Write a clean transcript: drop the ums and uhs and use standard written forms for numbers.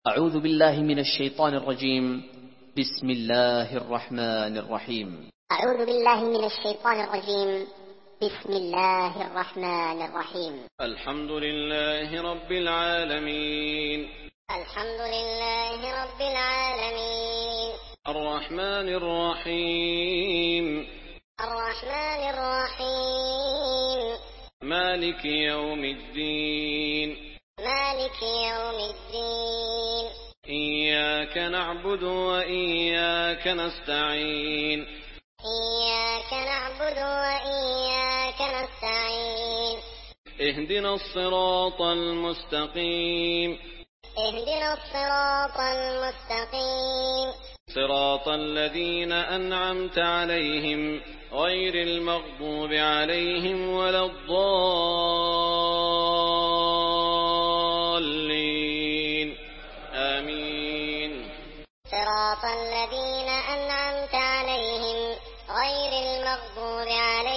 أعوذ بالله من الشيطان الرجيم. بسم الله الرحمن الرحيم. أعوذ بالله من الشيطان الرجيم. بسم الله الرحمن الرحيم. الحمد لله رب العالمين. الحمد لله رب العالمين. الرحمن الرحيم. الرحمن الرحيم. مالك يوم الدين. مالك يوم الدين. إياك نعبد وإياك نستعين. إياك نعبد وإياك نستعين. اهدنا الصراط المستقيم. اهدنا الصراط المستقيم. صراط الذين أنعمت عليهم غير المغضوب عليهم ولا الضالين. آمين. صراط الذين أنعمت عليهم غير المغضوب عليهم